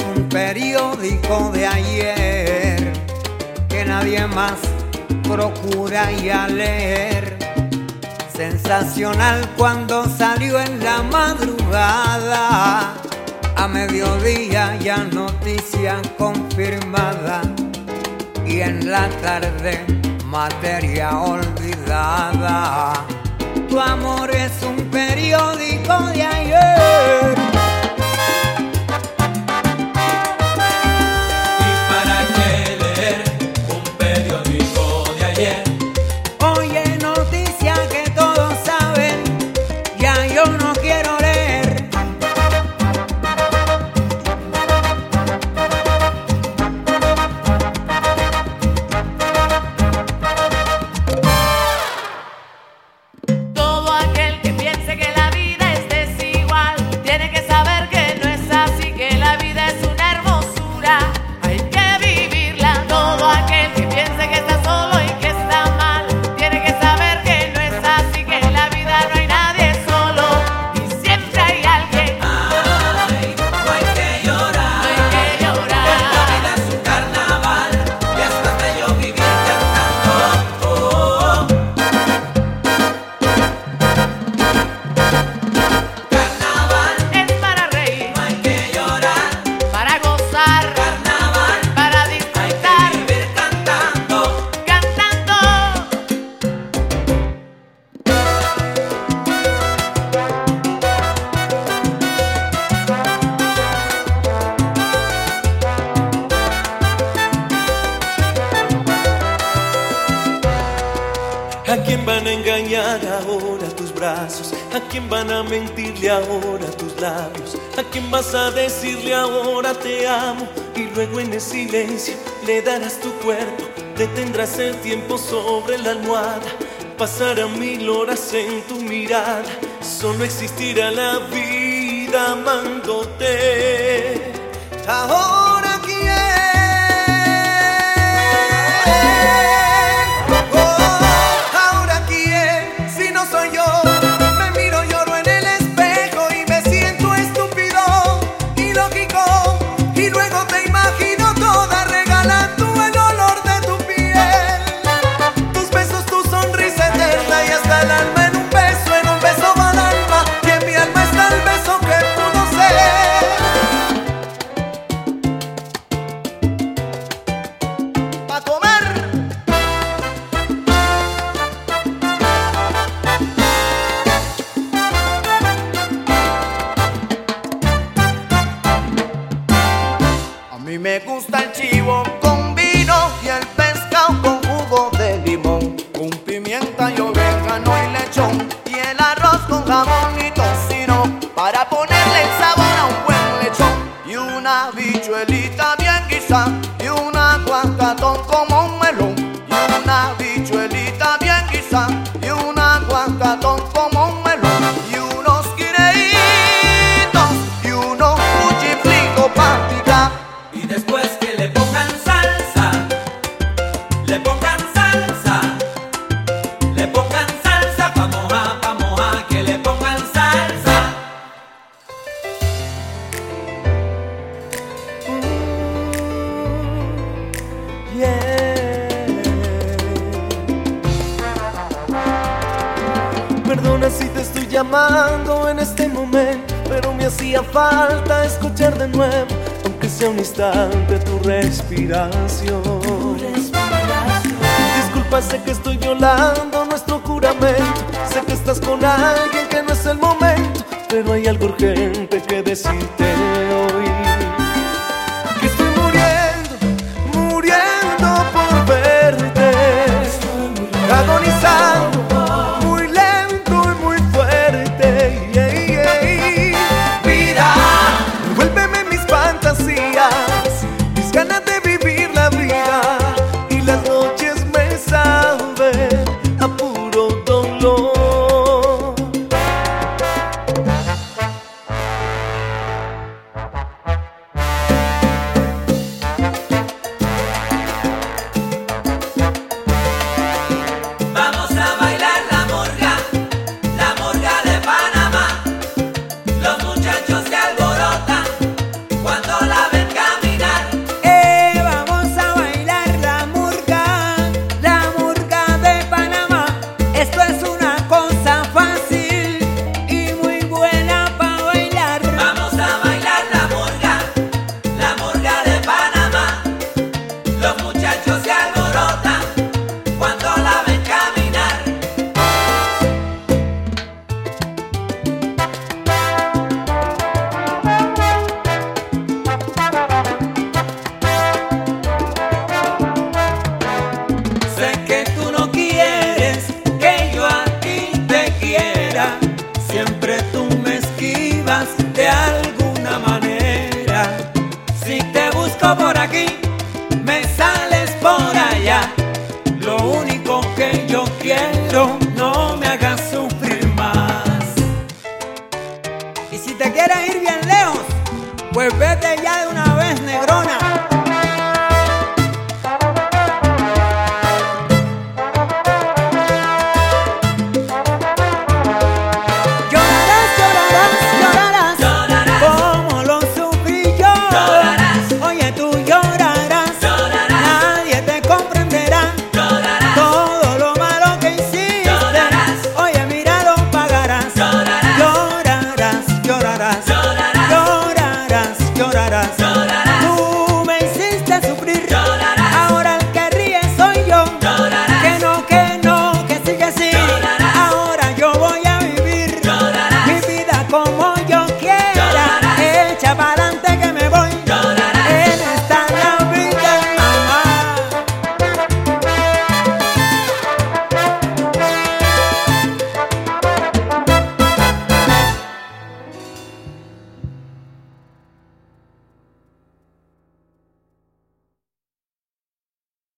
un periódico de ayer que nadie más procura ya leer. Sensacional cuando salió en la madrugada, a mediodía ya noticia confirmada, y en la tarde materia olvidada. Tu amor es un periódico de ayer. ¿Y para qué leer un periódico de ayer? Oye, noticia que todos saben, ya yo no quiero leer. Todo aquel que piense que la vida es desigual tiene que saber que no es así, que la vida es una hermosura, hay que vivirla. Todo aquel que piense que está solo y que está mal tiene que saber que no es así, que en la vida no hay nadie solo y siempre hay alguien. Ay, no hay que llorar, No hay que llorar. la vida es un carnaval y hasta bello vivir cantando. Carnaval, Es para reír, no hay que llorar. para gozar, Carnaval, para hay disfrutar, que vivir cantando. cantando. ¿A quién van a engañar ahora tus brazos? ¿A quién van a mentirle ahora tus labios? ¿A quién vas a decirle ahora te amo? Y luego en el silencio le darás tu cuerpo, detendrás el tiempo sobre la almohada, pasarán 1000 horas en tu mirada, solo existirá la vida amándote. Ahora quién, ahora quién, si no soy yo. Me miro, lloro en el espejo y me siento estúpido, ilógico, y luego te imagino toda regalando el olor de tu piel, tus besos, tu sonrisa eterna, y hasta el alma en un beso va el alma, y en mi alma está el beso que pudo ser. Pa' comer. A mí me gusta el chivo con vino y el pescado con jugo de limón, con pimienta y orégano y lechón, y el arroz con jamón y tocino, para ponerle el sabor a un buen lechón, y una habichuelita bien guisada, y un aguacatón como un melón, y una habichuelita bien guisada, y un aguacatón como un melón, y unos guineitos, y unos cuchifritos pa' picar. Y después que le pongan salsa, le pongan salsa, le pongan salsa pa' mojar, que le pongan salsa. Perdona si te estoy llamando en este momento, pero me hacía falta escuchar de nuevo, aunque sea un instante, tu respiración. Disculpa, sé que estoy violando nuestro juramento, sé que estás con alguien que no es el momento, pero hay algo urgente que decirte hoy. Que estoy muriendo por verte, agonizando, muy lento y muy fuerte. Vida, devuélveme mis fantasías, mis ganas de vivir la vida, y las noches me saben a puro dolor. Los muchachos se alborotan cuando la ven poco por aquí, me sales por allá. Lo único que yo quiero, no me hagas sufrir más. Y si te quieres ir bien lejos, pues vete ya de una vez, negrona.